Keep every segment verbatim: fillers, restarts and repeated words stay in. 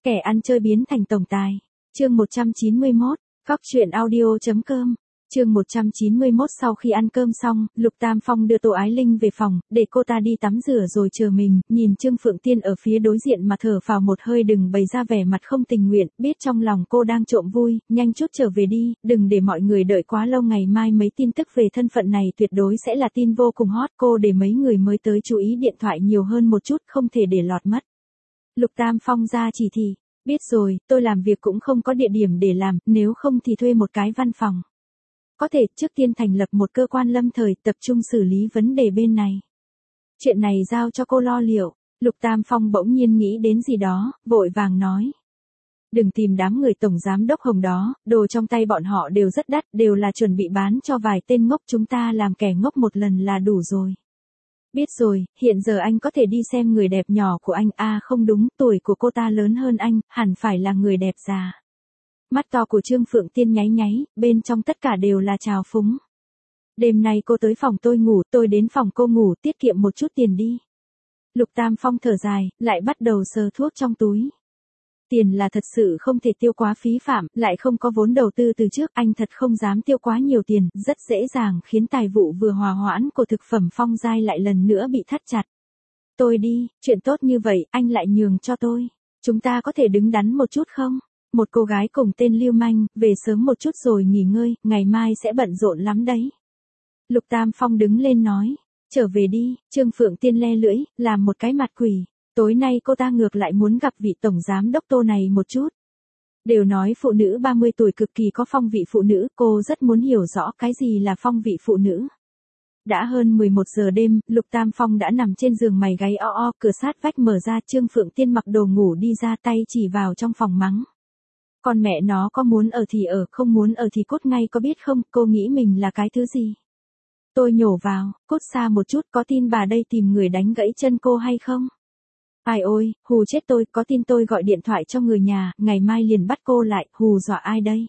Kẻ ăn chơi biến thành tổng tài. Chương một trăm chín mươi mốt, Cóc truyện audio chấm com. Chương một trăm chín mươi mốt Sau khi ăn cơm xong, Lục Tam Phong đưa Tô Ái Linh về phòng, để cô ta đi tắm rửa rồi chờ mình, nhìn Trương Phượng Tiên ở phía đối diện mà thở phào một hơi, đừng bày ra vẻ mặt không tình nguyện, biết trong lòng cô đang trộm vui, nhanh chút trở về đi, đừng để mọi người đợi quá lâu, ngày mai mấy tin tức về thân phận này tuyệt đối sẽ là tin vô cùng hot, cô để mấy người mới tới chú ý điện thoại nhiều hơn một chút, không thể để lọt mất. Lục Tam Phong ra chỉ thị, biết rồi, tôi làm việc cũng không có địa điểm để làm, nếu không thì thuê một cái văn phòng. Có thể trước tiên thành lập một cơ quan lâm thời tập trung xử lý vấn đề bên này. Chuyện này giao cho cô lo liệu. Lục Tam Phong bỗng nhiên nghĩ đến gì đó, vội vàng nói. Đừng tìm đám người tổng giám đốc Hồng đó, đồ trong tay bọn họ đều rất đắt, đều là chuẩn bị bán cho vài tên ngốc, chúng ta làm kẻ ngốc một lần là đủ rồi. Biết rồi, hiện giờ anh có thể đi xem người đẹp nhỏ của anh, à không đúng, tuổi của cô ta lớn hơn anh, hẳn phải là người đẹp già. Mắt to của Trương Phượng Tiên nháy nháy, bên trong tất cả đều là trào phúng. Đêm nay cô tới phòng tôi ngủ, tôi đến phòng cô ngủ, tiết kiệm một chút tiền đi. Lục Tam Phong thở dài, lại bắt đầu sờ thuốc trong túi. Tiền là thật sự không thể tiêu quá phí phạm, lại không có vốn đầu tư từ trước, anh thật không dám tiêu quá nhiều tiền, rất dễ dàng khiến tài vụ vừa hòa hoãn của thực phẩm Phong Giai lại lần nữa bị thắt chặt. Tôi đi, chuyện tốt như vậy, anh lại nhường cho tôi. Chúng ta có thể đứng đắn một chút không? Một cô gái cùng tên lưu manh, về sớm một chút rồi nghỉ ngơi, ngày mai sẽ bận rộn lắm đấy. Lục Tam Phong đứng lên nói, trở về đi, Trương Phượng Tiên le lưỡi, làm một cái mặt quỷ, tối nay cô ta ngược lại muốn gặp vị tổng giám đốc Tô này một chút. Đều nói phụ nữ ba mươi tuổi cực kỳ có phong vị phụ nữ, cô rất muốn hiểu rõ cái gì là phong vị phụ nữ. Đã hơn mười một giờ đêm, Lục Tam Phong đã nằm trên giường mày gáy o o, cửa sát vách mở ra, Trương Phượng Tiên mặc đồ ngủ đi ra, tay chỉ vào trong phòng mắng. Con mẹ nó có muốn ở thì ở, không muốn ở thì cút ngay, có biết không, cô nghĩ mình là cái thứ gì? Tôi nhổ vào, cút xa một chút, có tin bà đây tìm người đánh gãy chân cô hay không? Ai ôi, hù chết tôi, có tin tôi gọi điện thoại cho người nhà, ngày mai liền bắt cô lại, hù dọa ai đây?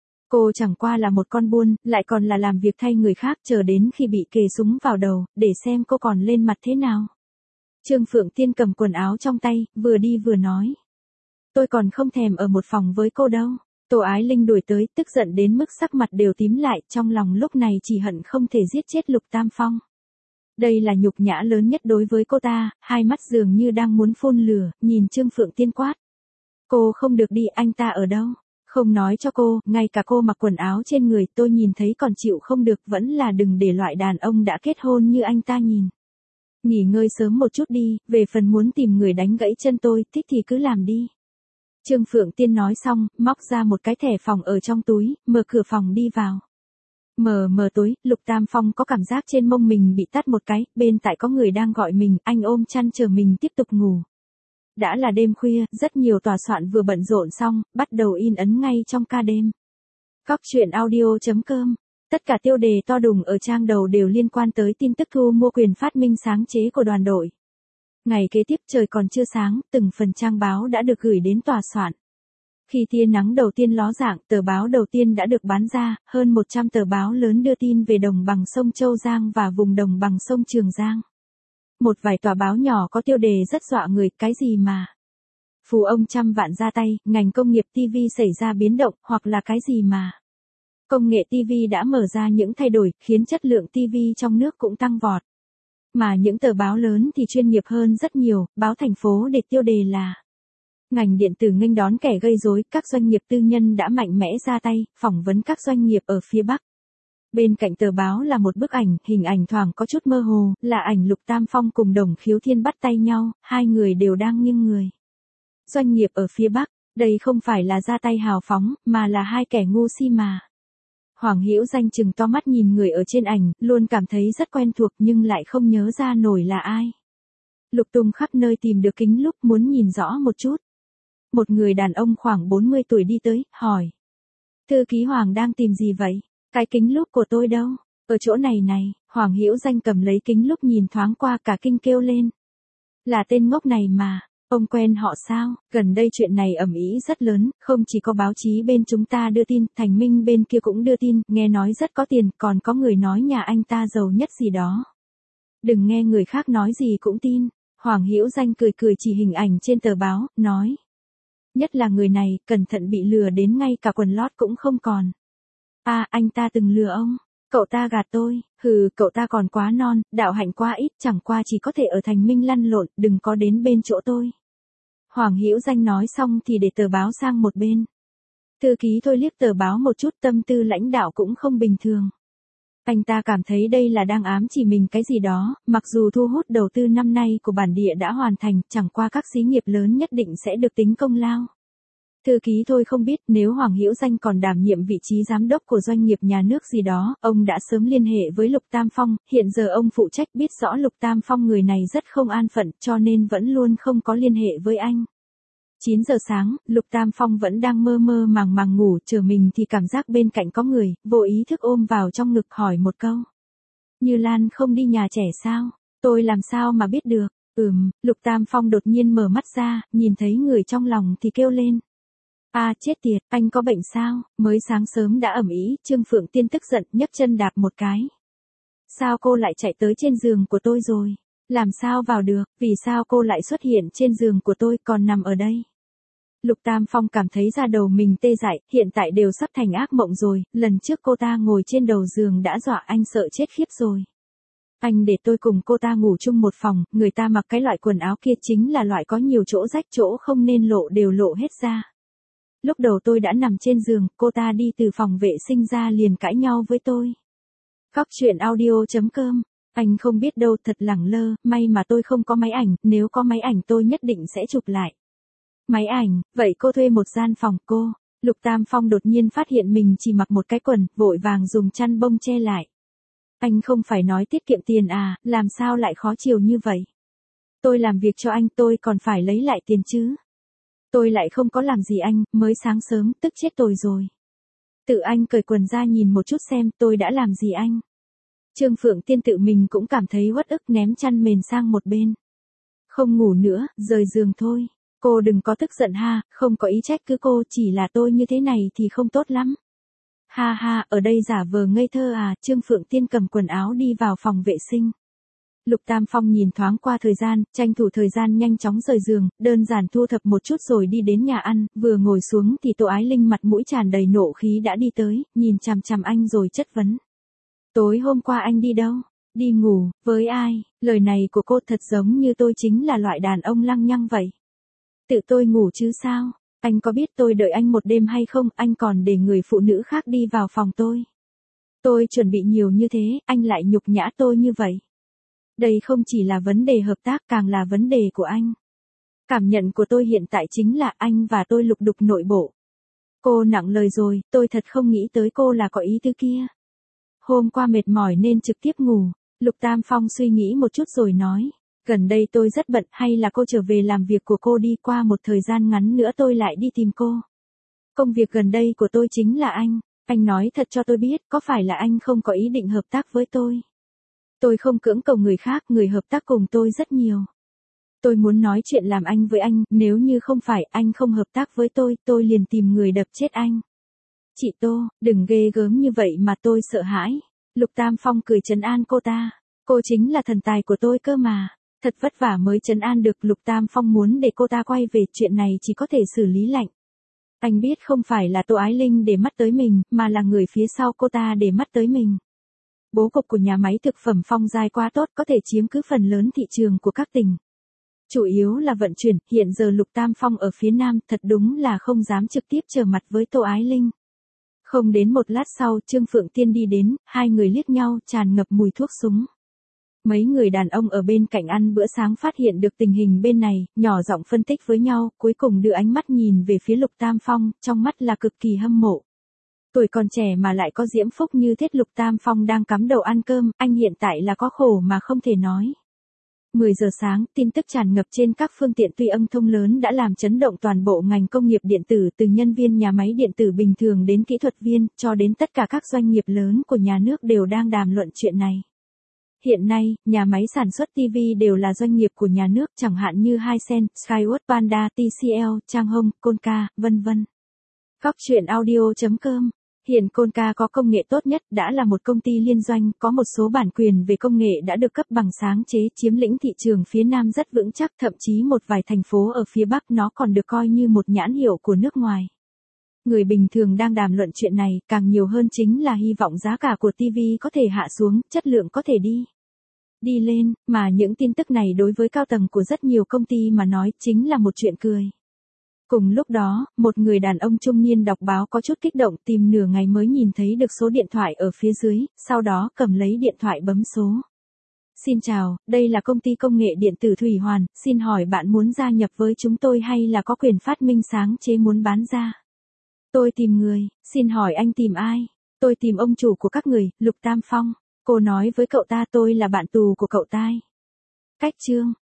Cô chẳng qua là một con buôn, lại còn là làm việc thay người khác, chờ đến khi bị kề súng vào đầu, để xem cô còn lên mặt thế nào. Trương Phượng Tiên cầm quần áo trong tay, vừa đi vừa nói. Tôi còn không thèm ở một phòng với cô đâu. Tô Ái Linh đuổi tới, tức giận đến mức sắc mặt đều tím lại, trong lòng lúc này chỉ hận không thể giết chết Lục Tam Phong. Đây là nhục nhã lớn nhất đối với cô ta, hai mắt dường như đang muốn phun lửa, nhìn Trương Phượng Tiên quát. Cô không được đi, anh ta ở đâu? Không nói cho cô, ngay cả cô mặc quần áo trên người tôi nhìn thấy còn chịu không được, vẫn là đừng để loại đàn ông đã kết hôn như anh ta nhìn. Nghỉ ngơi sớm một chút đi, về phần muốn tìm người đánh gãy chân tôi, thích thì cứ làm đi. Trương Phượng Tiên nói xong, móc ra một cái thẻ phòng ở trong túi, mở cửa phòng đi vào. Mờ mờ tối, Lục Tam Phong có cảm giác trên mông mình bị tát một cái, bên tại có người đang gọi mình, anh ôm chăn chờ mình tiếp tục ngủ. Đã là đêm khuya, rất nhiều tòa soạn vừa bận rộn xong, bắt đầu in ấn ngay trong ca đêm. Cóc truyện audio chấm com. Tất cả tiêu đề to đùng ở trang đầu đều liên quan tới tin tức thu mua quyền phát minh sáng chế của đoàn đội. Ngày kế tiếp trời còn chưa sáng, từng phần trang báo đã được gửi đến tòa soạn. Khi tia nắng đầu tiên ló dạng, tờ báo đầu tiên đã được bán ra, hơn một trăm tờ báo lớn đưa tin về đồng bằng sông Châu Giang và vùng đồng bằng sông Trường Giang. Một vài tòa báo nhỏ có tiêu đề rất dọa người, cái gì mà phú ông trăm vạn ra tay, ngành công nghiệp ti vi xảy ra biến động, hoặc là cái gì mà công nghệ ti vi đã mở ra những thay đổi, khiến chất lượng ti vi trong nước cũng tăng vọt. Mà những tờ báo lớn thì chuyên nghiệp hơn rất nhiều, báo Thành phố để tiêu đề là ngành điện tử nghênh đón kẻ gây rối, các doanh nghiệp tư nhân đã mạnh mẽ ra tay, phỏng vấn các doanh nghiệp ở phía Bắc. Bên cạnh tờ báo là một bức ảnh, hình ảnh thoảng có chút mơ hồ, là ảnh Lục Tam Phong cùng Đồng Khiếu Thiên bắt tay nhau, hai người đều đang nghiêng người. Doanh nghiệp ở phía Bắc, đây không phải là ra tay hào phóng, mà là hai kẻ ngu si mà. Hoàng Hữu Danh chừng to mắt nhìn người ở trên ảnh, luôn cảm thấy rất quen thuộc nhưng lại không nhớ ra nổi là ai. Lục tung khắp nơi tìm được kính lúp muốn nhìn rõ một chút. Một người đàn ông khoảng bốn mươi tuổi đi tới, hỏi. Thư ký Hoàng đang tìm gì vậy? Cái kính lúp của tôi đâu? Ở chỗ này này, Hoàng Hữu Danh cầm lấy kính lúp nhìn thoáng qua cả kinh kêu lên. Là tên ngốc này mà, ông quen họ sao? Gần đây chuyện này ầm ĩ rất lớn, không chỉ có báo chí bên chúng ta đưa tin, Thành Minh bên kia cũng đưa tin, nghe nói rất có tiền, còn có người nói nhà anh ta giàu nhất gì đó. Đừng nghe người khác nói gì cũng tin. Hoàng Hữu Danh cười cười chỉ hình ảnh trên tờ báo, nói. Nhất là người này, cẩn thận bị lừa đến ngay cả quần lót cũng không còn. À, anh ta từng lừa ông. Cậu ta gạt tôi, hừ, cậu ta còn quá non, đạo hạnh quá ít, chẳng qua chỉ có thể ở thành Minh lăn lộn, đừng có đến bên chỗ tôi. Hoàng Hữu Danh nói xong thì để tờ báo sang một bên. Thư ký Thôi liếc tờ báo một chút, tâm tư lãnh đạo cũng không bình thường. Anh ta cảm thấy đây là đang ám chỉ mình cái gì đó, mặc dù thu hút đầu tư năm nay của bản địa đã hoàn thành, chẳng qua các xí nghiệp lớn nhất định sẽ được tính công lao. Thư ký Thôi không biết nếu Hoàng Hữu Danh còn đảm nhiệm vị trí giám đốc của doanh nghiệp nhà nước gì đó, ông đã sớm liên hệ với Lục Tam Phong, hiện giờ ông phụ trách biết rõ Lục Tam Phong người này rất không an phận cho nên vẫn luôn không có liên hệ với anh. chín giờ sáng, Lục Tam Phong vẫn đang mơ mơ màng màng ngủ, chờ mình thì cảm giác bên cạnh có người, vô ý thức ôm vào trong ngực hỏi một câu. Như Lan không đi nhà trẻ sao? Tôi làm sao mà biết được? Ừm, Lục Tam Phong đột nhiên mở mắt ra, nhìn thấy người trong lòng thì kêu lên. À chết tiệt, anh có bệnh sao? Mới sáng sớm đã ầm ĩ, Trương Phượng Tiên tức giận nhấc chân đạp một cái. Sao cô lại chạy tới trên giường của tôi rồi? Làm sao vào được, vì sao cô lại xuất hiện trên giường của tôi còn nằm ở đây? Lục Tam Phong cảm thấy da đầu mình tê dại, hiện tại đều sắp thành ác mộng rồi, lần trước cô ta ngồi trên đầu giường đã dọa anh sợ chết khiếp rồi. Anh để tôi cùng cô ta ngủ chung một phòng, người ta mặc cái loại quần áo kia chính là loại có nhiều chỗ rách, chỗ không nên lộ đều lộ hết ra. Lúc đầu tôi đã nằm trên giường, cô ta đi từ phòng vệ sinh ra liền cãi nhau với tôi. Góc truyện audio chấm com. Anh không biết đâu, thật lẳng lơ, may mà tôi không có máy ảnh, nếu có máy ảnh tôi nhất định sẽ chụp lại. Máy ảnh, vậy cô thuê một gian phòng cô. Lục Tam Phong đột nhiên phát hiện mình chỉ mặc một cái quần, vội vàng dùng chăn bông che lại. Anh không phải nói tiết kiệm tiền à, làm sao lại khó chịu như vậy? Tôi làm việc cho anh, tôi còn phải lấy lại tiền chứ. Tôi lại không có làm gì anh, mới sáng sớm, tức chết tôi rồi. Tự anh cởi quần ra nhìn một chút xem tôi đã làm gì anh. Trương Phượng Tiên tự mình cũng cảm thấy uất ức ném chăn mền sang một bên. Không ngủ nữa, rời giường thôi. Cô đừng có tức giận ha, không có ý trách cứ cô, chỉ là tôi như thế này thì không tốt lắm. Ha ha, ở đây giả vờ ngây thơ à, Trương Phượng Tiên cầm quần áo đi vào phòng vệ sinh. Lục Tam Phong nhìn thoáng qua thời gian, tranh thủ thời gian nhanh chóng rời giường, đơn giản thu thập một chút rồi đi đến nhà ăn, vừa ngồi xuống thì Tô Ái Linh mặt mũi tràn đầy nộ khí đã đi tới, nhìn chằm chằm anh rồi chất vấn. Tối hôm qua anh đi đâu? Đi ngủ, với ai? Lời này của cô thật giống như tôi chính là loại đàn ông lăng nhăng vậy. Tự tôi ngủ chứ sao? Anh có biết tôi đợi anh một đêm hay không? Anh còn để người phụ nữ khác đi vào phòng tôi. Tôi chuẩn bị nhiều như thế, anh lại nhục nhã tôi như vậy. Đây không chỉ là vấn đề hợp tác, càng là vấn đề của anh. Cảm nhận của tôi hiện tại chính là anh và tôi lục đục nội bộ. Cô nặng lời rồi, tôi thật không nghĩ tới cô là có ý tư kia. Hôm qua mệt mỏi nên trực tiếp ngủ. Lục Tam Phong suy nghĩ một chút rồi nói. Gần đây tôi rất bận, hay là cô trở về làm việc của cô đi, qua một thời gian ngắn nữa tôi lại đi tìm cô. Công việc gần đây của tôi chính là anh. Anh nói thật cho tôi biết, có phải là anh không có ý định hợp tác với tôi? Tôi không cưỡng cầu người khác, người hợp tác cùng tôi rất nhiều. Tôi muốn nói chuyện làm anh với anh, nếu như không phải anh không hợp tác với tôi, tôi liền tìm người đập chết anh. Chị Tô, đừng ghê gớm như vậy mà tôi sợ hãi. Lục Tam Phong cười trấn an cô ta. Cô chính là thần tài của tôi cơ mà. Thật vất vả mới trấn an được. Lục Tam Phong muốn để cô ta quay về, chuyện này chỉ có thể xử lý lạnh. Anh biết không phải là Tô Ái Linh để mắt tới mình, mà là người phía sau cô ta để mắt tới mình. Bố cục của nhà máy thực phẩm Phong Giai quá tốt, có thể chiếm cứ phần lớn thị trường của các tỉnh. Chủ yếu là vận chuyển, hiện giờ Lục Tam Phong ở phía Nam, thật đúng là không dám trực tiếp trở mặt với Tô Ái Linh. Không đến một lát sau, Trương Phượng Tiên đi đến, hai người liếc nhau, tràn ngập mùi thuốc súng. Mấy người đàn ông ở bên cạnh ăn bữa sáng phát hiện được tình hình bên này, nhỏ giọng phân tích với nhau, cuối cùng đưa ánh mắt nhìn về phía Lục Tam Phong, trong mắt là cực kỳ hâm mộ. Tuổi còn trẻ mà lại có diễm phúc như thế. Lục Tam Phong đang cắm đầu ăn cơm, anh hiện tại là có khổ mà không thể nói. mười giờ sáng, tin tức tràn ngập trên các phương tiện tuy âm thông lớn đã làm chấn động toàn bộ ngành công nghiệp điện tử, từ nhân viên nhà máy điện tử bình thường đến kỹ thuật viên, cho đến tất cả các doanh nghiệp lớn của nhà nước đều đang đàm luận chuyện này. Hiện nay, nhà máy sản xuất ti vi đều là doanh nghiệp của nhà nước, chẳng hạn như Hisense, Skyworth, Panda, tê xê lờ, Changhong, Konka, vân vân. Góc truyện audio chấm com Hiện Konka có công nghệ tốt nhất, đã là một công ty liên doanh, có một số bản quyền về công nghệ đã được cấp bằng sáng chế, chiếm lĩnh thị trường phía Nam rất vững chắc, thậm chí một vài thành phố ở phía Bắc nó còn được coi như một nhãn hiệu của nước ngoài. Người bình thường đang đàm luận chuyện này, càng nhiều hơn chính là hy vọng giá cả của ti vi có thể hạ xuống, chất lượng có thể đi đi lên, mà những tin tức này đối với cao tầng của rất nhiều công ty mà nói chính là một chuyện cười. Cùng lúc đó, một người đàn ông trung niên đọc báo có chút kích động, tìm nửa ngày mới nhìn thấy được số điện thoại ở phía dưới, sau đó cầm lấy điện thoại bấm số. Xin chào, đây là công ty công nghệ điện tử Thủy Hoàn, xin hỏi bạn muốn gia nhập với chúng tôi hay là có quyền phát minh sáng chế muốn bán ra? Tôi tìm người, xin hỏi anh tìm ai? Tôi tìm ông chủ của các người, Lục Tam Phong. Cô nói với cậu ta tôi là bạn tù của cậu ta. Cách chương,